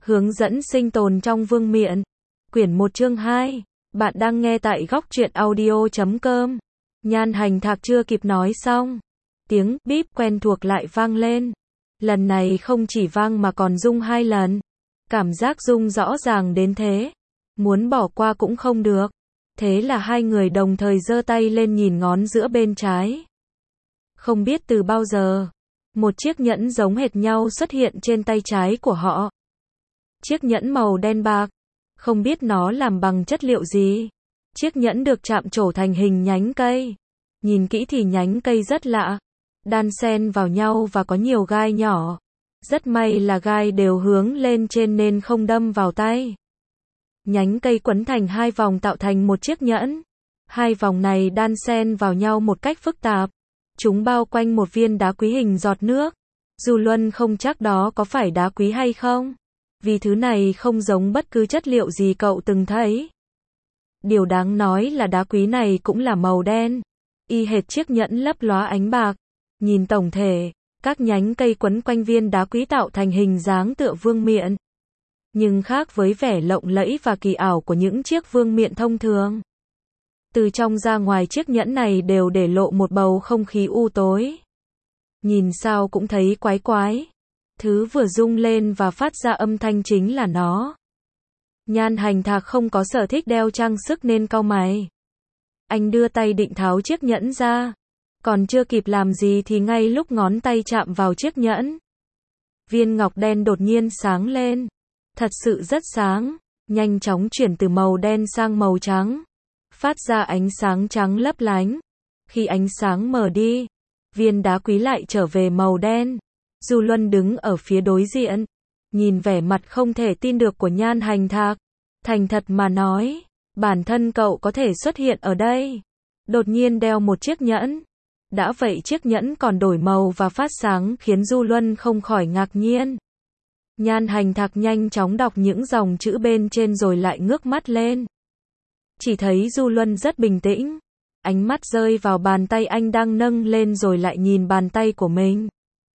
Hướng dẫn sinh tồn trong vương miện. Quyển 1 chương 2. Bạn đang nghe tại góc truyện audio.com. Nhan Hành Thạc chưa kịp nói xong. Tiếng bíp quen thuộc lại vang lên. Lần này không chỉ vang mà còn rung 2 lần. Cảm giác rung rõ ràng đến thế. Muốn bỏ qua cũng không được. Thế là hai người đồng thời giơ tay lên nhìn ngón giữa bên trái. Không biết từ bao giờ, một chiếc nhẫn giống hệt nhau xuất hiện trên tay trái của họ. Chiếc nhẫn màu đen bạc, không biết nó làm bằng chất liệu gì. Chiếc nhẫn được chạm trổ thành hình nhánh cây. Nhìn kỹ thì nhánh cây rất lạ, đan xen vào nhau và có nhiều gai nhỏ. Rất may là gai đều hướng lên trên nên không đâm vào tay. Nhánh cây quấn thành 2 vòng tạo thành một chiếc nhẫn. 2 vòng này đan xen vào nhau một cách phức tạp. Chúng bao quanh một viên đá quý hình giọt nước. Du Luân không chắc đó có phải đá quý hay không, vì thứ này không giống bất cứ chất liệu gì cậu từng thấy. Điều đáng nói là đá quý này cũng là màu đen, y hệt chiếc nhẫn lấp lóa ánh bạc. Nhìn tổng thể, các nhánh cây quấn quanh viên đá quý tạo thành hình dáng tựa vương miện. Nhưng khác với vẻ lộng lẫy và kỳ ảo của những chiếc vương miện thông thường. Từ trong ra ngoài chiếc nhẫn này đều để lộ một bầu không khí u tối. Nhìn sao cũng thấy quái quái. Thứ vừa rung lên và phát ra âm thanh chính là nó. Nhan Hành Thạc không có sở thích đeo trang sức nên cau mày. Anh đưa tay định tháo chiếc nhẫn ra. Còn chưa kịp làm gì thì ngay lúc ngón tay chạm vào chiếc nhẫn, viên ngọc đen đột nhiên sáng lên. Thật sự rất sáng, nhanh chóng chuyển từ màu đen sang màu trắng. Phát ra ánh sáng trắng lấp lánh. Khi ánh sáng mờ đi, viên đá quý lại trở về màu đen. Du Luân đứng ở phía đối diện, nhìn vẻ mặt không thể tin được của Nhan Hành Thạc. Thành thật mà nói, bản thân cậu có thể xuất hiện ở đây, đột nhiên đeo một chiếc nhẫn. Đã vậy chiếc nhẫn còn đổi màu và phát sáng khiến Du Luân không khỏi ngạc nhiên. Nhan Hành Thạc nhanh chóng đọc những dòng chữ bên trên rồi lại ngước mắt lên. Chỉ thấy Du Luân rất bình tĩnh. Ánh mắt rơi vào bàn tay anh đang nâng lên rồi lại nhìn bàn tay của mình.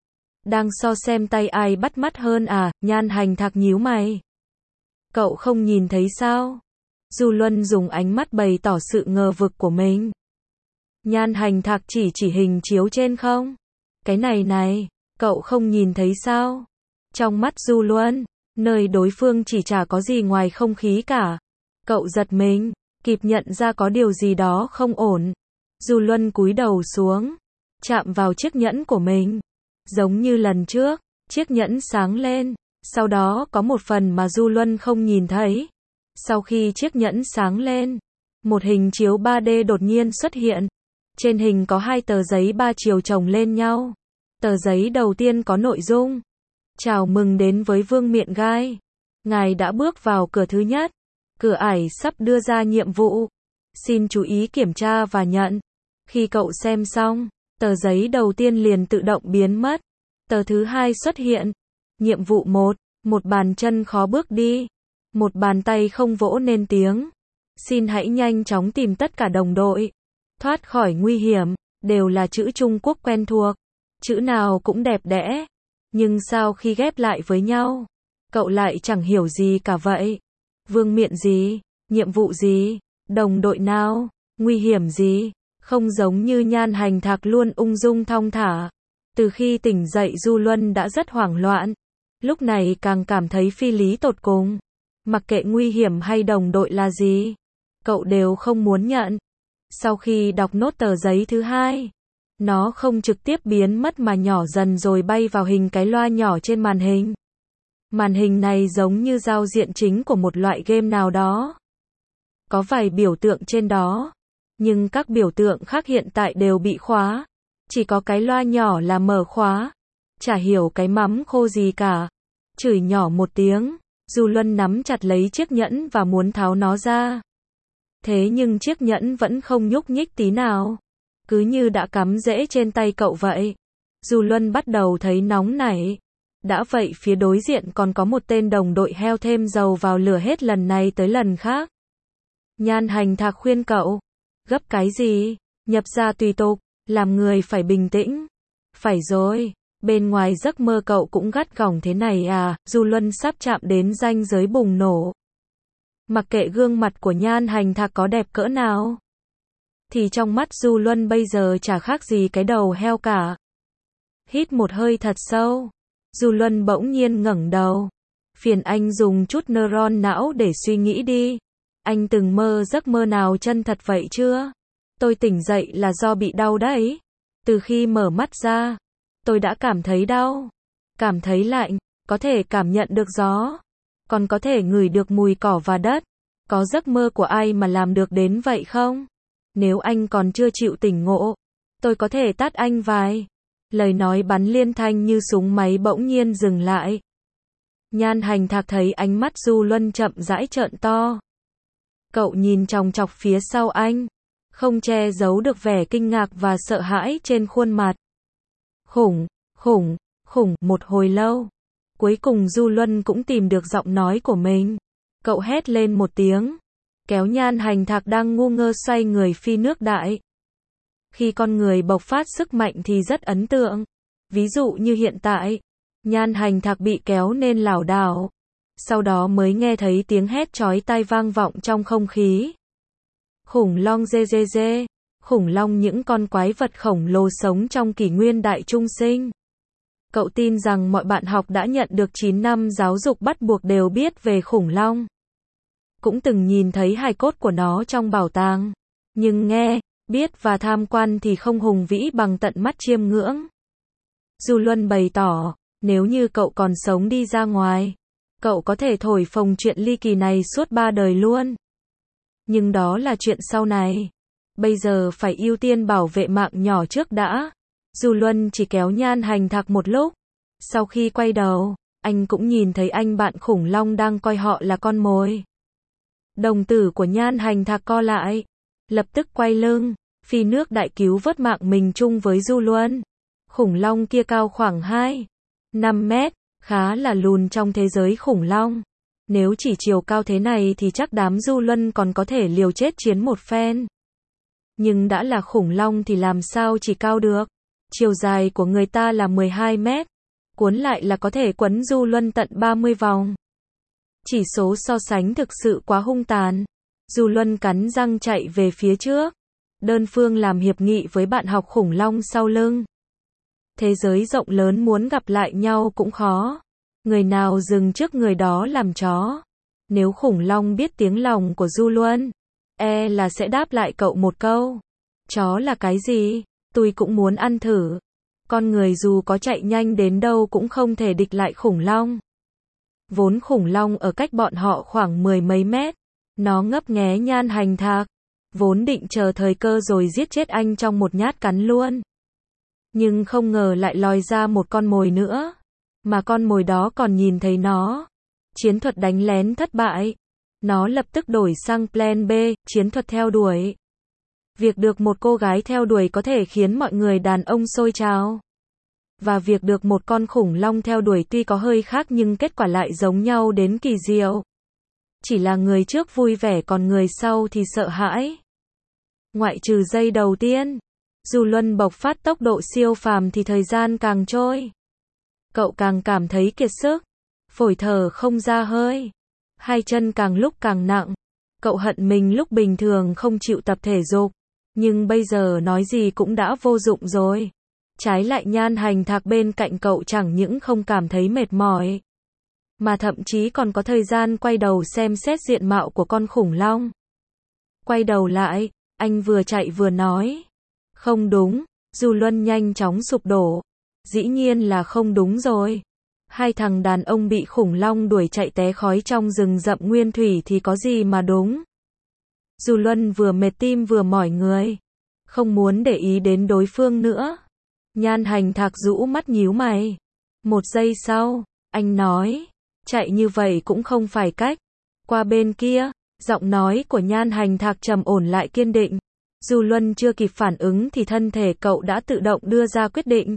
Đang so xem tay ai bắt mắt hơn à? Nhan Hành Thạc nhíu mày. Cậu không nhìn thấy sao? Du Luân dùng ánh mắt bày tỏ sự ngờ vực của mình. Nhan Hành Thạc chỉ hình chiếu trên không? Cái này, cậu không nhìn thấy sao? Trong mắt Du Luân, nơi đối phương chỉ chả có gì ngoài không khí cả. Cậu giật mình, kịp nhận ra có điều gì đó không ổn. Du Luân cúi đầu xuống, chạm vào chiếc nhẫn của mình. Giống như lần trước, chiếc nhẫn sáng lên, sau đó có một phần mà Du Luân không nhìn thấy. Sau khi chiếc nhẫn sáng lên, một hình chiếu 3D đột nhiên xuất hiện. Trên hình có 2 tờ giấy 3 chiều chồng lên nhau. Tờ giấy đầu tiên có nội dung: chào mừng đến với Vương Miện Gai. Ngài đã bước vào cửa thứ nhất. Cửa ải sắp đưa ra nhiệm vụ. Xin chú ý kiểm tra và nhận. Khi cậu xem xong, tờ giấy đầu tiên liền tự động biến mất. Tờ thứ 2 xuất hiện. Nhiệm vụ 1, một bàn chân khó bước đi. Một bàn tay không vỗ nên tiếng. Xin hãy nhanh chóng tìm tất cả đồng đội. Thoát khỏi nguy hiểm. Đều là chữ Trung Quốc quen thuộc. Chữ nào cũng đẹp đẽ. Nhưng sao khi ghép lại với nhau, cậu lại chẳng hiểu gì cả vậy? Vương miện gì? Nhiệm vụ gì? Đồng đội nào? Nguy hiểm gì? Không giống như Nhan Hành Thạc luôn ung dung thong thả. Từ khi tỉnh dậy Du Luân đã rất hoảng loạn. Lúc này càng cảm thấy phi lý tột cùng. Mặc kệ nguy hiểm hay đồng đội là gì, cậu đều không muốn nhận. Sau khi đọc nốt tờ giấy thứ 2, nó không trực tiếp biến mất mà nhỏ dần rồi bay vào hình cái loa nhỏ trên màn hình. Màn hình này giống như giao diện chính của một loại game nào đó. Có vài biểu tượng trên đó, nhưng các biểu tượng khác hiện tại đều bị khóa. Chỉ có cái loa nhỏ là mở khóa. Chả hiểu cái mắm khô gì cả. Chửi nhỏ một tiếng, Du Luân nắm chặt lấy chiếc nhẫn và muốn tháo nó ra. Thế nhưng chiếc nhẫn vẫn không nhúc nhích tí nào. Cứ như đã cắm rễ trên tay cậu vậy. Du Luân bắt đầu thấy nóng nảy. Đã vậy phía đối diện còn có một tên đồng đội heo thêm dầu vào lửa hết lần này tới lần khác. Nhan Hành Thạc khuyên cậu. Gấp cái gì? Nhập ra tùy tục, làm người phải bình tĩnh. Phải rồi, Bên ngoài giấc mơ cậu cũng gắt gỏng thế này à, Du Luân sắp chạm đến ranh giới bùng nổ. Mặc kệ gương mặt của Nhan Hành Thạc có đẹp cỡ nào, thì trong mắt Du Luân bây giờ chả khác gì cái đầu heo cả. Hít một hơi thật sâu, Du Luân bỗng nhiên ngẩng đầu. Phiền anh dùng chút neuron não để suy nghĩ đi. Anh từng mơ giấc mơ nào chân thật vậy chưa? Tôi tỉnh dậy là do bị đau đấy. Từ khi mở mắt ra, tôi đã cảm thấy đau, cảm thấy lạnh, có thể cảm nhận được gió, còn có thể ngửi được mùi cỏ và đất. Có giấc mơ của ai mà làm được đến vậy không? Nếu anh còn chưa chịu tỉnh ngộ, tôi có thể tát anh vài. Lời nói bắn liên thanh như súng máy bỗng nhiên dừng lại. Nhan Hành Thạc thấy ánh mắt Du Luân chậm rãi trợn to. Cậu nhìn chòng chọc phía sau anh, không che giấu được vẻ kinh ngạc và sợ hãi trên khuôn mặt. Khủng, một hồi lâu. Cuối cùng Du Luân cũng tìm được giọng nói của mình. Cậu hét lên một tiếng, kéo Nhan Hành Thạc đang ngu ngơ xoay người phi nước đại. Khi con người bộc phát sức mạnh thì rất ấn tượng. Ví dụ như hiện tại, Nhan Hành Thạc bị kéo nên lảo đảo. Sau đó mới nghe thấy tiếng hét chói tai vang vọng trong không khí. Khủng long GGG, khủng long những con quái vật khổng lồ sống trong kỷ nguyên đại trung sinh. Cậu tin rằng mọi bạn học đã nhận được 9 năm giáo dục bắt buộc đều biết về khủng long. Cũng từng nhìn thấy hài cốt của nó trong bảo tàng. Nhưng nghe, biết và tham quan thì không hùng vĩ bằng tận mắt chiêm ngưỡng. Du Luân bày tỏ, nếu như cậu còn sống đi ra ngoài, cậu có thể thổi phồng chuyện ly kỳ này suốt 3 đời luôn. Nhưng đó là chuyện sau này. Bây giờ phải ưu tiên bảo vệ mạng nhỏ trước đã. Du Luân chỉ kéo Nhan Hành Thạc một lúc. Sau khi quay đầu, anh cũng nhìn thấy anh bạn khủng long đang coi họ là con mồi. Đồng tử của Nhan Hành Thạc co lại, lập tức quay lưng, phi nước đại cứu vớt mạng mình chung với Du Luân. Khủng long kia cao khoảng 2-5 mét, khá là lùn trong thế giới khủng long. Nếu chỉ chiều cao thế này thì chắc đám Du Luân còn có thể liều chết chiến một phen. Nhưng đã là khủng long thì làm sao chỉ cao được. Chiều dài của người ta là 12 mét. Cuốn lại là có thể quấn Du Luân tận 30 vòng. Chỉ số so sánh thực sự quá hung tàn. Du Luân cắn răng chạy về phía trước. Đơn phương làm hiệp nghị với bạn học khủng long sau lưng. Thế giới rộng lớn muốn gặp lại nhau cũng khó. Người nào dừng trước người đó làm chó. Nếu khủng long biết tiếng lòng của Du Luân, là sẽ đáp lại cậu một câu. Chó là cái gì? Tôi cũng muốn ăn thử. Con người dù có chạy nhanh đến đâu cũng không thể địch lại khủng long. Vốn khủng long ở cách bọn họ khoảng 10 mấy mét. Nó ngấp nghé Nhan Hành Thạc. Vốn định chờ thời cơ rồi giết chết anh trong một nhát cắn luôn. Nhưng không ngờ lại lòi ra một con mồi nữa. Mà con mồi đó còn nhìn thấy nó. Chiến thuật đánh lén thất bại. Nó lập tức đổi sang plan B, chiến thuật theo đuổi. Việc được một cô gái theo đuổi có thể khiến mọi người đàn ông sôi trào. Và việc được một con khủng long theo đuổi tuy có hơi khác nhưng kết quả lại giống nhau đến kỳ diệu. Chỉ là người trước vui vẻ còn người sau thì sợ hãi. Ngoại trừ giây đầu tiên, Du Luân bộc phát tốc độ siêu phàm thì thời gian càng trôi. Cậu càng cảm thấy kiệt sức, phổi thở không ra hơi, hai chân càng lúc càng nặng. Cậu hận mình lúc bình thường không chịu tập thể dục, nhưng bây giờ nói gì cũng đã vô dụng rồi. Trái lại Nhan Hành Thạc bên cạnh cậu chẳng những không cảm thấy mệt mỏi, mà thậm chí còn có thời gian quay đầu xem xét diện mạo của con khủng long. Quay đầu lại, anh vừa chạy vừa nói. Không đúng, Du Luân nhanh chóng sụp đổ. Dĩ nhiên là không đúng rồi. Hai thằng đàn ông bị khủng long đuổi chạy té khói trong rừng rậm nguyên thủy thì có gì mà đúng. Du Luân vừa mệt tim vừa mỏi người. Không muốn để ý đến đối phương nữa. Nhan Hành Thạc rũ mắt nhíu mày. Một giây sau, anh nói. Chạy như vậy cũng không phải cách. Qua bên kia, giọng nói của Nhan Hành Thạc trầm ổn lại kiên định. Du Luân chưa kịp phản ứng thì thân thể cậu đã tự động đưa ra quyết định.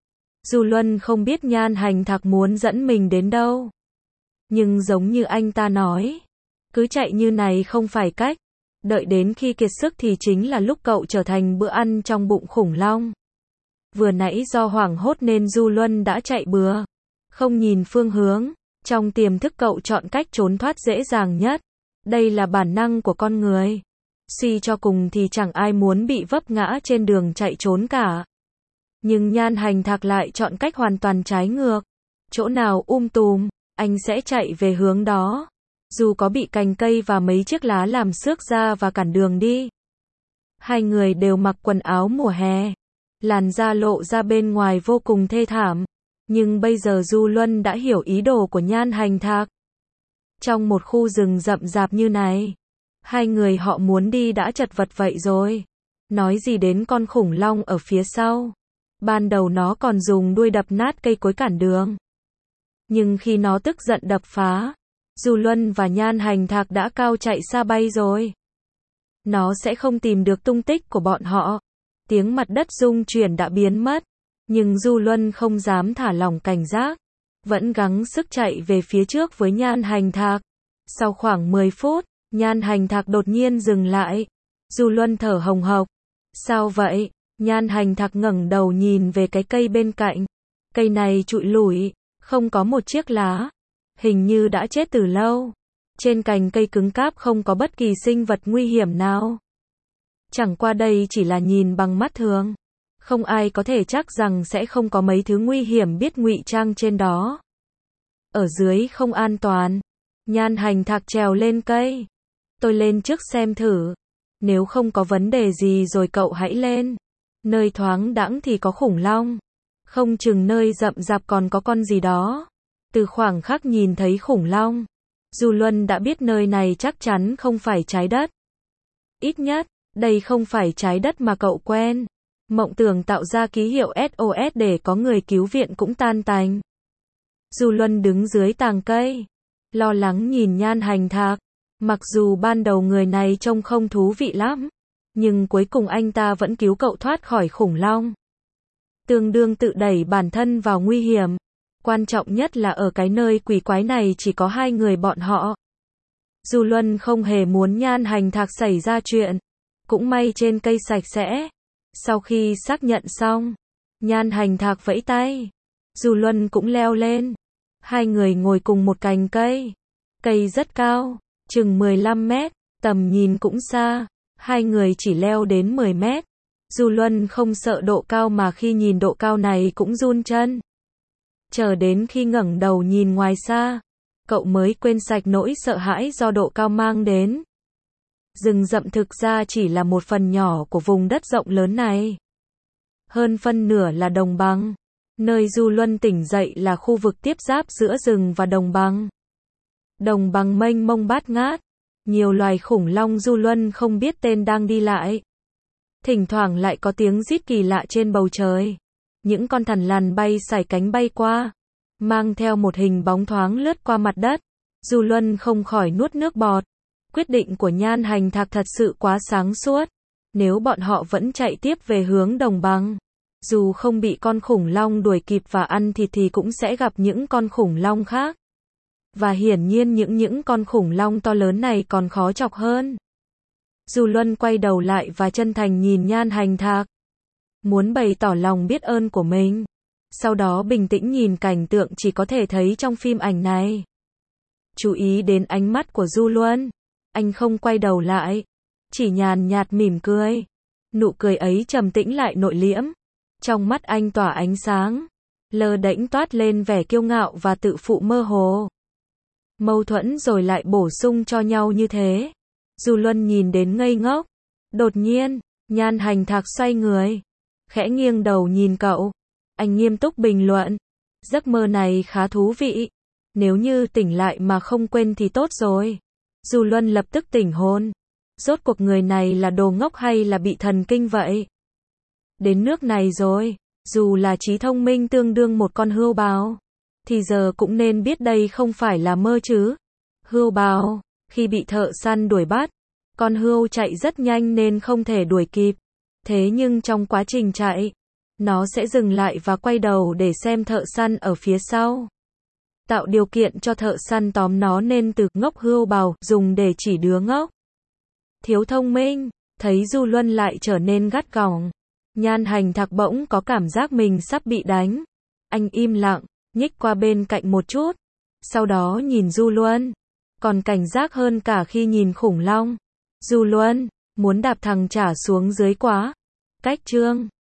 Du Luân không biết Nhan Hành Thạc muốn dẫn mình đến đâu. Nhưng giống như anh ta nói, cứ chạy như này không phải cách. Đợi đến khi kiệt sức thì chính là lúc cậu trở thành bữa ăn trong bụng khủng long. Vừa nãy do hoảng hốt nên Du Luân đã chạy bừa, không nhìn phương hướng. Trong tiềm thức cậu chọn cách trốn thoát dễ dàng nhất. Đây là bản năng của con người. Suy cho cùng thì chẳng ai muốn bị vấp ngã trên đường chạy trốn cả. Nhưng Nhan Hành Thạc lại chọn cách hoàn toàn trái ngược. Chỗ nào tùm, anh sẽ chạy về hướng đó. Dù có bị cành cây và mấy chiếc lá làm xước da và cản đường đi. Hai người đều mặc quần áo mùa hè. Làn da lộ ra bên ngoài vô cùng thê thảm. Nhưng bây giờ Du Luân đã hiểu ý đồ của Nhan Hành Thạc. Trong một khu rừng rậm rạp như này, hai người họ muốn đi đã chật vật vậy rồi. Nói gì đến con khủng long ở phía sau. Ban đầu nó còn dùng đuôi đập nát cây cối cản đường. Nhưng khi nó tức giận đập phá, Du Luân và Nhan Hành Thạc đã cao chạy xa bay rồi. Nó sẽ không tìm được tung tích của bọn họ. Tiếng mặt đất rung chuyển đã biến mất. Nhưng Du Luân không dám thả lỏng cảnh giác. Vẫn gắng sức chạy về phía trước với Nhan Hành Thạc. Sau khoảng 10 phút, Nhan Hành Thạc đột nhiên dừng lại. Du Luân thở hồng hộc. Sao vậy? Nhan Hành Thạc ngẩng đầu nhìn về cái cây bên cạnh. Cây này trụi lủi, không có một chiếc lá. Hình như đã chết từ lâu. Trên cành cây cứng cáp không có bất kỳ sinh vật nguy hiểm nào. Chẳng qua đây chỉ là nhìn bằng mắt thường. Không ai có thể chắc rằng sẽ không có mấy thứ nguy hiểm biết ngụy trang trên đó. Ở dưới không an toàn. Nhan Hành Thạc trèo lên cây. Tôi lên trước xem thử. Nếu không có vấn đề gì rồi cậu hãy lên. Nơi thoáng đãng thì có khủng long. Không chừng nơi rậm rạp còn có con gì đó. Từ khoảng khắc nhìn thấy khủng long, Du Luân đã biết nơi này chắc chắn không phải trái đất. Ít nhất, đây không phải trái đất mà cậu quen. Mộng tưởng tạo ra ký hiệu SOS để có người cứu viện cũng tan tành. Du Luân đứng dưới tàng cây, lo lắng nhìn Nhan Hành Thạc. Mặc dù ban đầu người này trông không thú vị lắm, nhưng cuối cùng anh ta vẫn cứu cậu thoát khỏi khủng long. Tương đương tự đẩy bản thân vào nguy hiểm. Quan trọng nhất là ở cái nơi quỷ quái này chỉ có hai người bọn họ. Du Luân không hề muốn Nhan Hành Thạc xảy ra chuyện. Cũng may trên cây sạch sẽ. Sau khi xác nhận xong, Nhan Hành Thạc vẫy tay. Du Luân cũng leo lên. Hai người ngồi cùng một cành cây. Cây rất cao, chừng 15 mét, tầm nhìn cũng xa. Hai người chỉ leo đến 10 mét. Du Luân không sợ độ cao mà khi nhìn độ cao này cũng run chân. Chờ đến khi ngẩng đầu nhìn ngoài xa, cậu mới quên sạch nỗi sợ hãi do độ cao mang đến. Rừng rậm thực ra chỉ là một phần nhỏ của vùng đất rộng lớn này. Hơn phân nửa là đồng bằng. Nơi Du Luân tỉnh dậy là khu vực tiếp giáp giữa rừng và đồng bằng. Đồng bằng mênh mông bát ngát. Nhiều loài khủng long Du Luân không biết tên đang đi lại. Thỉnh thoảng lại có tiếng rít kỳ lạ trên bầu trời. Những con thằn lằn bay sải cánh bay qua, mang theo một hình bóng thoáng lướt qua mặt đất. Du Luân không khỏi nuốt nước bọt. Quyết định của Nhan Hành Thạc thật sự quá sáng suốt. Nếu bọn họ vẫn chạy tiếp về hướng đồng bằng, dù không bị con khủng long đuổi kịp và ăn thịt thì cũng sẽ gặp những con khủng long khác. Và hiển nhiên những con khủng long to lớn này còn khó chọc hơn. Du Luân quay đầu lại và chân thành nhìn Nhan Hành Thạc. Muốn bày tỏ lòng biết ơn của mình. Sau đó bình tĩnh nhìn cảnh tượng chỉ có thể thấy trong phim ảnh này. Chú ý đến ánh mắt của Du Luân. Anh không quay đầu lại. Chỉ nhàn nhạt mỉm cười. Nụ cười ấy trầm tĩnh lại nội liễm. Trong mắt anh tỏa ánh sáng. Lơ đễnh toát lên vẻ kiêu ngạo và tự phụ mơ hồ. Mâu thuẫn rồi lại bổ sung cho nhau như thế. Du Luân nhìn đến ngây ngốc. Đột nhiên, Nhan Hành Thạc xoay người. Khẽ nghiêng đầu nhìn cậu. Anh nghiêm túc bình luận. Giấc mơ này khá thú vị. Nếu như tỉnh lại mà không quên thì tốt rồi. Du Luân lập tức tỉnh hồn. Rốt cuộc người này là đồ ngốc hay là bị thần kinh vậy? Đến nước này rồi, dù là trí thông minh tương đương một con hươu bào, thì giờ cũng nên biết đây không phải là mơ chứ. Hươu bào, khi bị thợ săn đuổi bắt, con hươu chạy rất nhanh nên không thể đuổi kịp. Thế nhưng trong quá trình chạy, nó sẽ dừng lại và quay đầu để xem thợ săn ở phía sau. Tạo điều kiện cho thợ săn tóm nó nên từ ngốc hươu bào dùng để chỉ đứa ngốc. Thiếu thông minh, thấy Du Luân lại trở nên gắt gỏng. Nhan Hành Thạc bỗng có cảm giác mình sắp bị đánh. Anh im lặng, nhích qua bên cạnh một chút. Sau đó nhìn Du Luân. Còn cảnh giác hơn cả khi nhìn khủng long. Du Luân, muốn đạp thằng Trả xuống dưới quá. Cách Trương.